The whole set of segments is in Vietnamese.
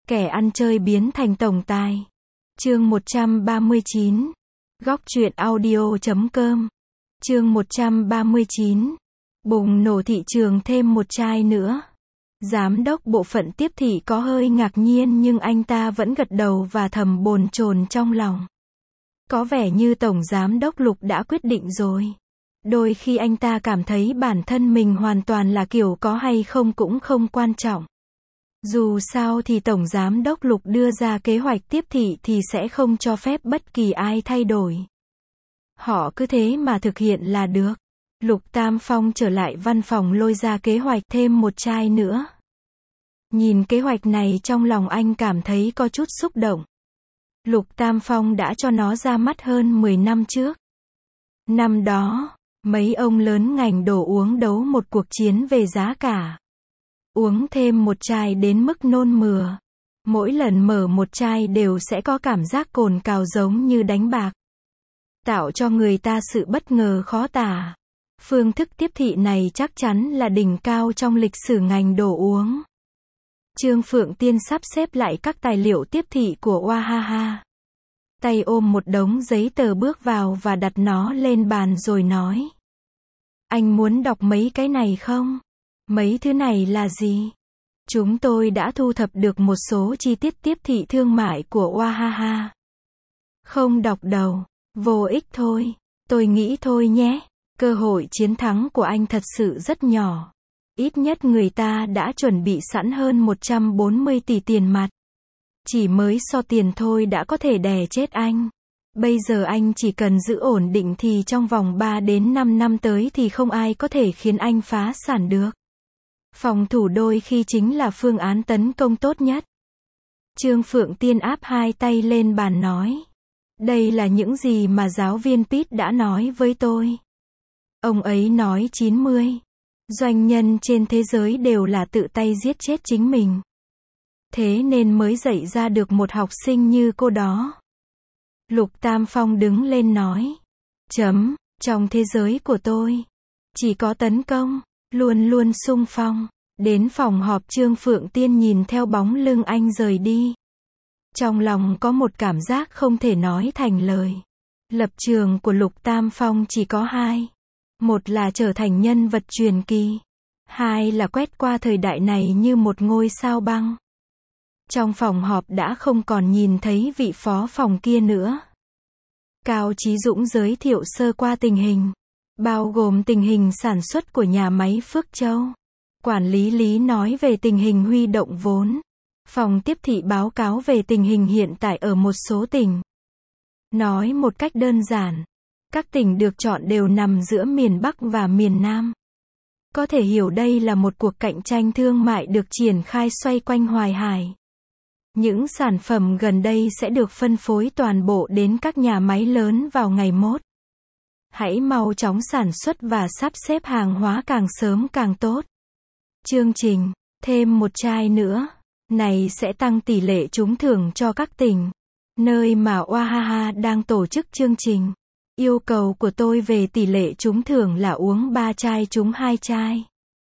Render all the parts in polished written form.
Kẻ ăn chơi biến thành tổng tài. Chương 139. Góc truyện audio.com. Chương 139. Bùng nổ thị trường thêm một chai nữa. Giám đốc bộ phận tiếp thị có hơi ngạc nhiên nhưng anh ta vẫn gật đầu và thầm bồn chồn trong lòng. Có vẻ như tổng giám đốc Lục đã quyết định rồi. Đôi khi anh ta cảm thấy bản thân mình hoàn toàn là kiểu có hay không cũng không quan trọng. Dù sao thì tổng giám đốc Lục đưa ra kế hoạch tiếp thị thì sẽ không cho phép bất kỳ ai thay đổi. Họ cứ thế mà thực hiện là được. Lục Tam Phong trở lại văn phòng lôi ra kế hoạch thêm một chai nữa. Nhìn kế hoạch này trong lòng anh cảm thấy có chút xúc động. Lục Tam Phong đã cho nó ra mắt hơn 10 năm trước. Năm đó, mấy ông lớn ngành đồ uống đấu một cuộc chiến về giá cả. Uống thêm một chai đến mức nôn mửa. Mỗi lần mở một chai đều sẽ có cảm giác cồn cào giống như đánh bạc. Tạo cho người ta sự bất ngờ khó tả. Phương thức tiếp thị này chắc chắn là đỉnh cao trong lịch sử ngành đồ uống. Trương Phượng Tiên sắp xếp lại các tài liệu tiếp thị của Wahaha. Tay ôm một đống giấy tờ bước vào và đặt nó lên bàn rồi nói. Anh muốn đọc mấy cái này không? Mấy thứ này là gì? Chúng tôi đã thu thập được một số chi tiết tiếp thị thương mại của Wahaha. Không đọc đầu, vô ích thôi. Tôi nghĩ thôi nhé. Cơ hội chiến thắng của anh thật sự rất nhỏ. Ít nhất người ta đã chuẩn bị sẵn hơn 140 tỷ tiền mặt. Chỉ mới so tiền thôi đã có thể đè chết anh. Bây giờ anh chỉ cần giữ ổn định thì trong vòng 3 đến 5 năm tới thì không ai có thể khiến anh phá sản được. Phòng thủ đôi khi chính là phương án tấn công tốt nhất. Trương Phượng Tiên áp hai tay lên bàn nói. Đây là những gì mà giáo viên Pete đã nói với tôi. Ông ấy nói 90 doanh nhân trên thế giới đều là tự tay giết chết chính mình. Thế nên mới dạy ra được một học sinh như cô đó. Lục Tam Phong đứng lên nói. Trong thế giới của tôi, chỉ có tấn công, luôn luôn xung phong. Đến phòng họp Trương Phượng Tiên nhìn theo bóng lưng anh rời đi. Trong lòng có một cảm giác không thể nói thành lời. Lập trường của Lục Tam Phong chỉ có hai. Một là trở thành nhân vật truyền kỳ. Hai là quét qua thời đại này như một ngôi sao băng. Trong phòng họp đã không còn nhìn thấy vị phó phòng kia nữa. Cao Chí Dũng giới thiệu sơ qua tình hình. Bao gồm tình hình sản xuất của nhà máy Phước Châu. Quản lý Lý nói về tình hình huy động vốn. Phòng tiếp thị báo cáo về tình hình hiện tại ở một số tỉnh. Nói một cách đơn giản. Các tỉnh được chọn đều nằm giữa miền Bắc và miền Nam. Có thể hiểu đây là một cuộc cạnh tranh thương mại được triển khai xoay quanh Hoài Hải. Những sản phẩm gần đây sẽ được phân phối toàn bộ đến các nhà máy lớn vào ngày mốt. Hãy mau chóng sản xuất và sắp xếp hàng hóa càng sớm càng tốt. Chương trình, thêm một chai nữa. Này sẽ tăng tỷ lệ trúng thưởng cho các tỉnh. Nơi mà Wahaha đang tổ chức chương trình. Yêu cầu của tôi về tỷ lệ trúng thưởng là uống 3 chai trúng 2 chai.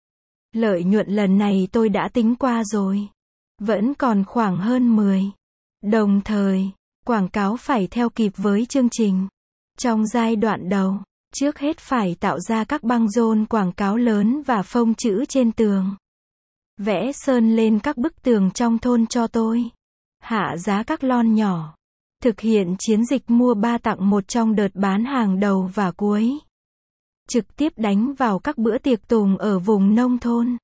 Lợi nhuận lần này tôi đã tính qua rồi. Vẫn còn khoảng hơn 10. Đồng thời, quảng cáo phải theo kịp với chương trình. Trong giai đoạn đầu, trước hết phải tạo ra các băng rôn quảng cáo lớn và phông chữ trên tường. Vẽ sơn lên các bức tường trong thôn cho tôi. Hạ giá các lon nhỏ. Thực hiện chiến dịch mua 3 tặng 1 trong đợt bán hàng đầu và cuối. Trực tiếp đánh vào các bữa tiệc tùng ở vùng nông thôn.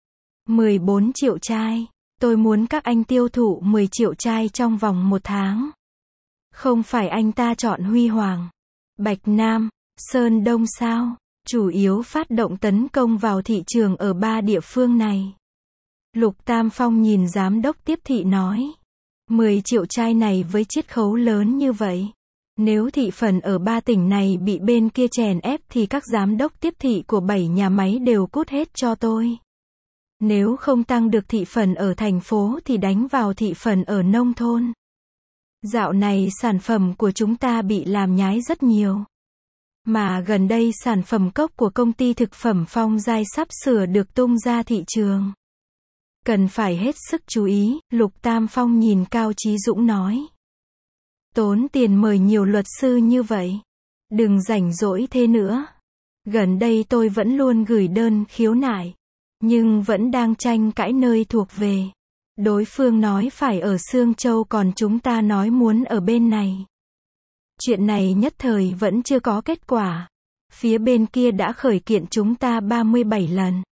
14 triệu chai. Tôi muốn các anh tiêu thụ 10 triệu chai trong vòng 1 tháng. Không phải anh ta chọn Huy Hoàng, Bạch Nam, Sơn Đông sao? Chủ yếu phát động tấn công vào thị trường ở 3 địa phương này. Lục Tam Phong nhìn giám đốc tiếp thị nói. 10 triệu chai này với chiết khấu lớn như vậy. Nếu thị phần ở 3 tỉnh này bị bên kia chèn ép thì các giám đốc tiếp thị của 7 nhà máy đều cút hết cho tôi. Nếu không tăng được thị phần ở thành phố thì đánh vào thị phần ở nông thôn. Dạo này sản phẩm của chúng ta bị làm nhái rất nhiều. Mà gần đây sản phẩm cốc của công ty thực phẩm Phong Giai sắp sửa được tung ra thị trường. Cần phải hết sức chú ý, Lục Tam Phong nhìn Cao Chí Dũng nói. Tốn tiền mời nhiều luật sư như vậy. Đừng rảnh rỗi thế nữa. Gần đây tôi vẫn luôn gửi đơn khiếu nại. Nhưng vẫn đang tranh cãi nơi thuộc về. Đối phương nói phải ở Sương Châu còn chúng ta nói muốn ở bên này. Chuyện này nhất thời vẫn chưa có kết quả. Phía bên kia đã khởi kiện chúng ta 37 lần.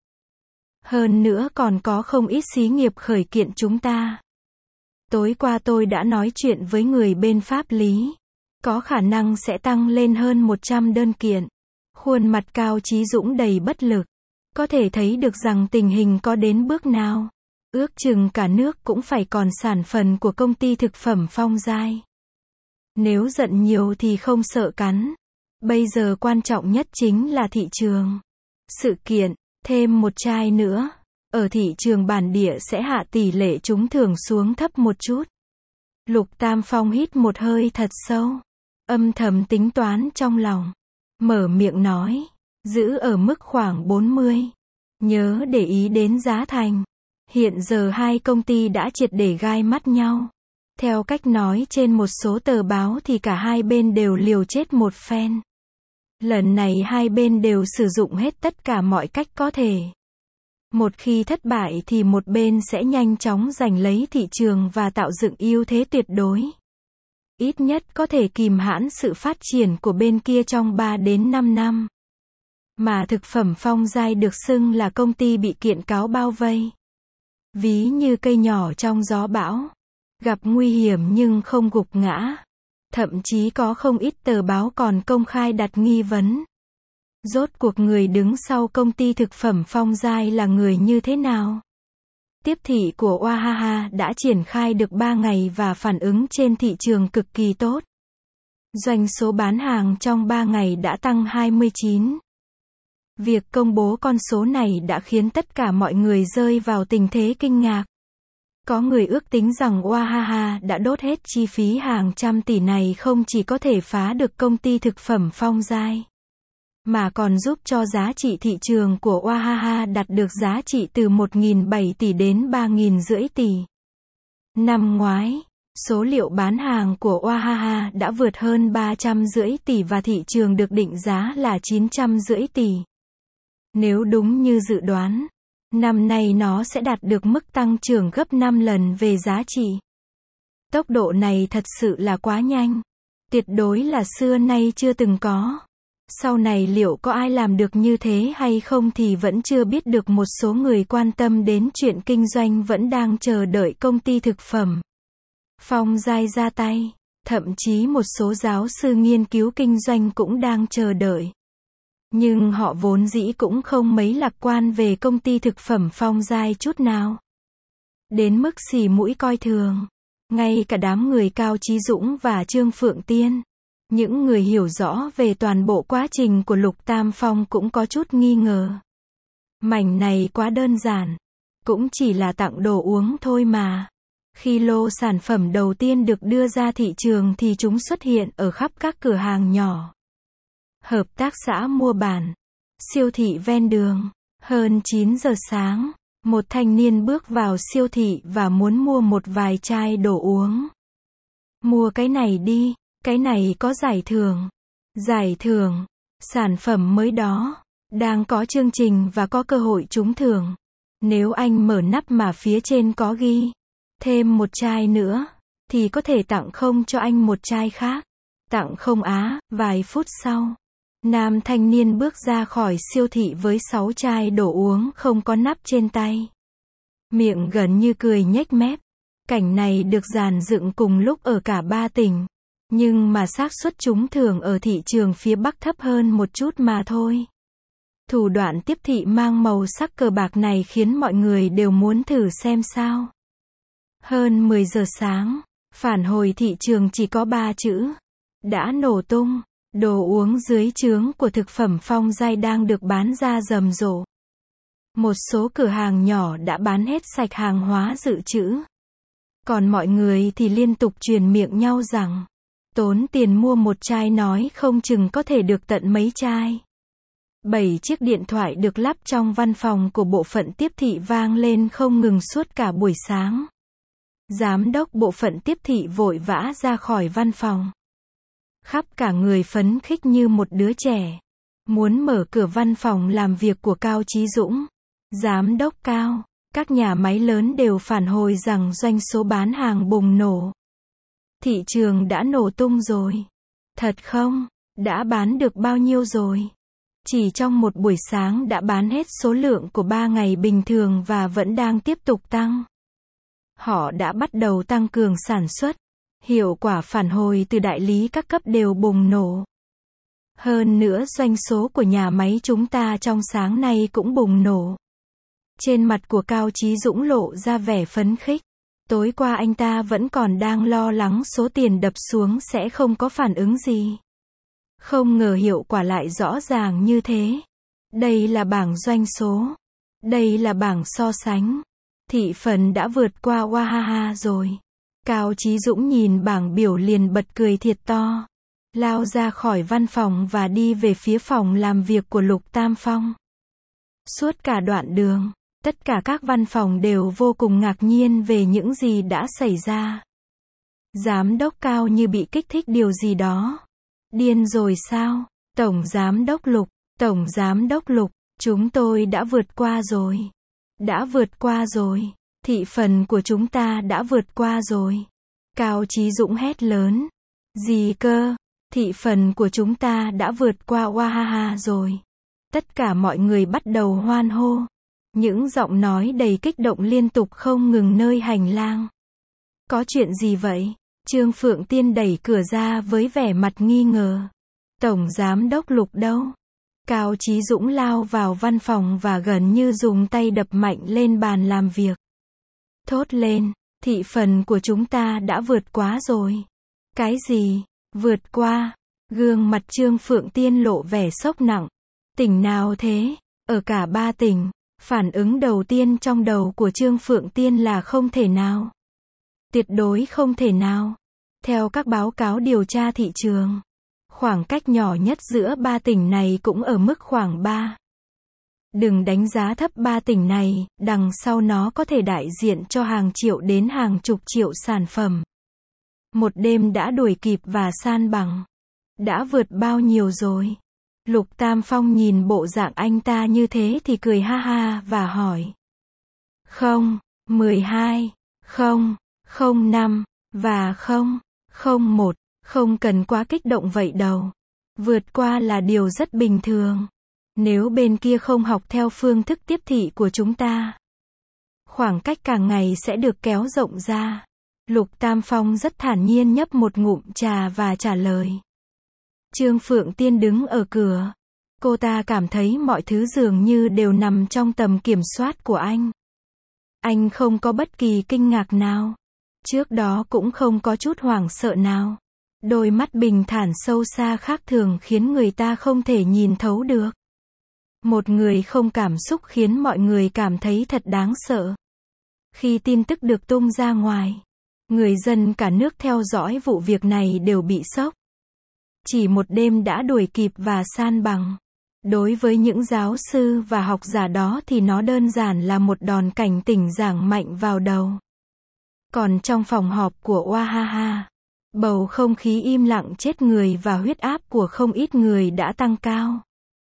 Hơn nữa còn có không ít xí nghiệp khởi kiện chúng ta. Tối qua tôi đã nói chuyện với người bên pháp lý. Có khả năng sẽ tăng lên hơn 100 đơn kiện. Khuôn mặt Cao Chí Dũng đầy bất lực. Có thể thấy được rằng tình hình có đến bước nào. Ước chừng cả nước cũng phải còn sản phần của công ty thực phẩm Phong Giai. Nếu giận nhiều thì không sợ cắn. Bây giờ quan trọng nhất chính là thị trường. Sự kiện, thêm một chai nữa. Ở thị trường bản địa sẽ hạ tỷ lệ trúng thưởng xuống thấp một chút. Lục Tam Phong hít một hơi thật sâu. Âm thầm tính toán trong lòng. Mở miệng nói. Giữ ở mức khoảng 40. Nhớ để ý đến giá thành. Hiện giờ hai công ty đã triệt để gai mắt nhau. Theo cách nói trên một số tờ báo thì cả hai bên đều liều chết một phen. Lần này hai bên đều sử dụng hết tất cả mọi cách có thể. Một khi thất bại thì một bên sẽ nhanh chóng giành lấy thị trường và tạo dựng ưu thế tuyệt đối. Ít nhất có thể kìm hãm sự phát triển của bên kia trong 3 đến 5 năm. Mà thực phẩm Phong Giai được xưng là công ty bị kiện cáo bao vây. Ví như cây nhỏ trong gió bão. Gặp nguy hiểm nhưng không gục ngã. Thậm chí có không ít tờ báo còn công khai đặt nghi vấn. Rốt cuộc người đứng sau công ty thực phẩm Phong Giai là người như thế nào? Tiếp thị của Wahaha đã triển khai được 3 ngày và phản ứng trên thị trường cực kỳ tốt. Doanh số bán hàng trong 3 ngày đã tăng 29. Việc công bố con số này đã khiến tất cả mọi người rơi vào tình thế kinh ngạc. Có người ước tính rằng Wahaha đã đốt hết chi phí hàng trăm tỷ này không chỉ có thể phá được công ty thực phẩm Phong Giai, mà còn giúp cho giá trị thị trường của Wahaha đạt được giá trị từ 1.700 tỷ đến 3.500 tỷ. Năm ngoái, số liệu bán hàng của Wahaha đã vượt hơn 350 tỷ và thị trường được định giá là 950 tỷ. Nếu đúng như dự đoán, năm nay nó sẽ đạt được mức tăng trưởng gấp 5 lần về giá trị. Tốc độ này thật sự là quá nhanh. Tuyệt đối là xưa nay chưa từng có. Sau này liệu có ai làm được như thế hay không thì vẫn chưa biết được. Một số người quan tâm đến chuyện kinh doanh vẫn đang chờ đợi công ty thực phẩm Phong Giai ra tay. Thậm chí một số giáo sư nghiên cứu kinh doanh cũng đang chờ đợi. Nhưng họ vốn dĩ cũng không mấy lạc quan về công ty thực phẩm Phong Giai chút nào. Đến mức xì mũi coi thường. Ngay cả đám người Cao Chí Dũng và Trương Phượng Tiên, những người hiểu rõ về toàn bộ quá trình của Lục Tam Phong cũng có chút nghi ngờ. Mảnh này quá đơn giản. Cũng chỉ là tặng đồ uống thôi mà. Khi lô sản phẩm đầu tiên được đưa ra thị trường thì chúng xuất hiện ở khắp các cửa hàng nhỏ, hợp tác xã mua bán, siêu thị ven đường. Hơn 9 giờ sáng, một thanh niên bước vào siêu thị và muốn mua một vài chai đồ uống. Mua cái này đi, cái này có giải thưởng. Giải thưởng, sản phẩm mới đó, đang có chương trình và có cơ hội trúng thưởng. Nếu anh mở nắp mà phía trên có ghi thêm một chai nữa, thì có thể tặng không cho anh một chai khác. Tặng không á. Vài phút sau, nam thanh niên bước ra khỏi siêu thị với 6 chai đồ uống không có nắp trên tay. Miệng gần như cười nhếch mép. Cảnh này được dàn dựng cùng lúc ở cả 3 tỉnh. Nhưng mà xác suất trúng thưởng ở thị trường phía Bắc thấp hơn một chút mà thôi. Thủ đoạn tiếp thị mang màu sắc cờ bạc này khiến mọi người đều muốn thử xem sao. Hơn 10 giờ sáng, phản hồi thị trường chỉ có 3 chữ. Đã nổ tung. Đồ uống dưới trướng của thực phẩm Phong Giai đang được bán ra rầm rộ. Một số cửa hàng nhỏ đã bán hết sạch hàng hóa dự trữ. Còn mọi người thì liên tục truyền miệng nhau rằng, tốn tiền mua một chai nói không chừng có thể được tận mấy chai. 7 chiếc điện thoại được lắp trong văn phòng của bộ phận tiếp thị vang lên không ngừng suốt cả buổi sáng. Giám đốc bộ phận tiếp thị vội vã ra khỏi văn phòng. Khắp cả người phấn khích như một đứa trẻ. Muốn mở cửa văn phòng làm việc của Cao Chí Dũng. Giám đốc Cao, các nhà máy lớn đều phản hồi rằng doanh số bán hàng bùng nổ. Thị trường đã nổ tung rồi. Thật không? Đã bán được bao nhiêu rồi? Chỉ trong một buổi sáng đã bán hết số lượng của 3 ngày bình thường và vẫn đang tiếp tục tăng. Họ đã bắt đầu tăng cường sản xuất. Hiệu quả phản hồi từ đại lý các cấp đều bùng nổ. Hơn nữa doanh số của nhà máy chúng ta trong sáng nay cũng bùng nổ. Trên mặt của Cao Chí Dũng lộ ra vẻ phấn khích. Tối qua anh ta vẫn còn đang lo lắng số tiền đập xuống sẽ không có phản ứng gì. Không ngờ hiệu quả lại rõ ràng như thế. Đây là bảng doanh số. Đây là bảng so sánh. Thị phần đã vượt qua Wahaha rồi. Cao Chí Dũng nhìn bảng biểu liền bật cười thiệt to. Lao ra khỏi văn phòng và đi về phía phòng làm việc của Lục Tam Phong. Suốt cả đoạn đường, tất cả các văn phòng đều vô cùng ngạc nhiên về những gì đã xảy ra. Giám đốc Cao như bị kích thích điều gì đó. Điên rồi sao? Tổng giám đốc Lục, chúng tôi đã vượt qua rồi. Đã vượt qua rồi. Thị phần của chúng ta đã vượt qua rồi. Cao Chí Dũng hét lớn. Gì cơ? Thị phần của chúng ta đã vượt qua Wahaha rồi. Tất cả mọi người bắt đầu hoan hô. Những giọng nói đầy kích động liên tục không ngừng nơi hành lang. Có chuyện gì vậy? Trương Phượng Tiên đẩy cửa ra với vẻ mặt nghi ngờ. Tổng giám đốc Lục đâu? Cao Chí Dũng lao vào văn phòng và gần như dùng tay đập mạnh lên bàn làm việc. Thốt lên, thị phần của chúng ta đã vượt quá rồi. Cái gì? Vượt qua? Gương mặt Trương Phượng Tiên lộ vẻ sốc nặng. Tỉnh nào thế? Ở cả 3 tỉnh. Phản ứng đầu tiên trong đầu của Trương Phượng Tiên là không thể nào. Tuyệt đối không thể nào. Theo các báo cáo điều tra thị trường, khoảng cách nhỏ nhất giữa 3 tỉnh này cũng ở mức khoảng 3. Đừng đánh giá thấp 3 tỉnh này, đằng sau nó có thể đại diện cho hàng triệu đến hàng chục triệu sản phẩm. Một đêm đã đuổi kịp và san bằng. Đã vượt bao nhiêu rồi? Lục Tam Phong nhìn bộ dạng anh ta như thế thì cười ha ha và hỏi. 12, 05 và 001, không cần quá kích động vậy đâu. Vượt qua là điều rất bình thường. Nếu bên kia không học theo phương thức tiếp thị của chúng ta, khoảng cách càng ngày sẽ được kéo rộng ra. Lục Tam Phong rất thản nhiên nhấp một ngụm trà và trả lời. Trương Phượng Tiên đứng ở cửa. Cô ta cảm thấy mọi thứ dường như đều nằm trong tầm kiểm soát của anh. Anh không có bất kỳ kinh ngạc nào. Trước đó cũng không có chút hoảng sợ nào. Đôi mắt bình thản sâu xa khác thường khiến người ta không thể nhìn thấu được. Một người không cảm xúc khiến mọi người cảm thấy thật đáng sợ. Khi tin tức được tung ra ngoài, người dân cả nước theo dõi vụ việc này đều bị sốc. Chỉ một đêm đã đuổi kịp và san bằng. Đối với những giáo sư và học giả đó thì nó đơn giản là một đòn cảnh tỉnh giáng mạnh vào đầu. Còn trong phòng họp của Wahaha, bầu không khí im lặng chết người và huyết áp của không ít người đã tăng cao.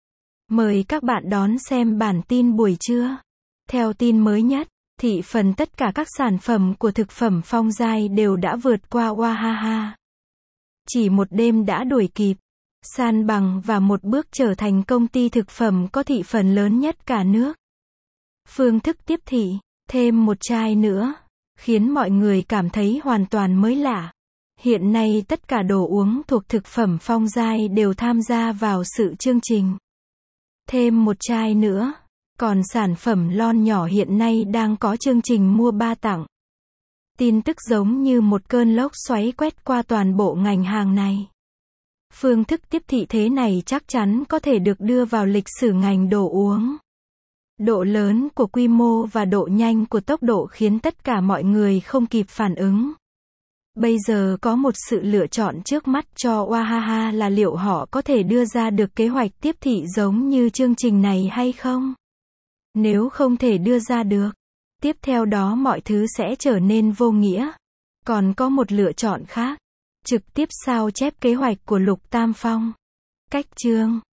Mời các bạn đón xem bản tin buổi trưa. Theo tin mới nhất, thị phần tất cả các sản phẩm của thực phẩm Phong Giai đều đã vượt qua Wahaha. Chỉ một đêm đã đuổi kịp, san bằng và một bước trở thành công ty thực phẩm có thị phần lớn nhất cả nước. Phương thức tiếp thị, thêm một chai nữa, khiến mọi người cảm thấy hoàn toàn mới lạ. Hiện nay tất cả đồ uống thuộc thực phẩm Phong Giai đều tham gia vào sự chương trình. Thêm một chai nữa. Còn sản phẩm lon nhỏ hiện nay đang có chương trình mua 3 tặng. Tin tức giống như một cơn lốc xoáy quét qua toàn bộ ngành hàng này. Phương thức tiếp thị thế này chắc chắn có thể được đưa vào lịch sử ngành đồ uống. Độ lớn của quy mô và độ nhanh của tốc độ khiến tất cả mọi người không kịp phản ứng. Bây giờ có một sự lựa chọn trước mắt cho Wahaha là liệu họ có thể đưa ra được kế hoạch tiếp thị giống như chương trình này hay không? Nếu không thể đưa ra được, tiếp theo đó mọi thứ sẽ trở nên vô nghĩa. Còn có một lựa chọn khác, trực tiếp sao chép kế hoạch của Lục Tam Phong. Cách chương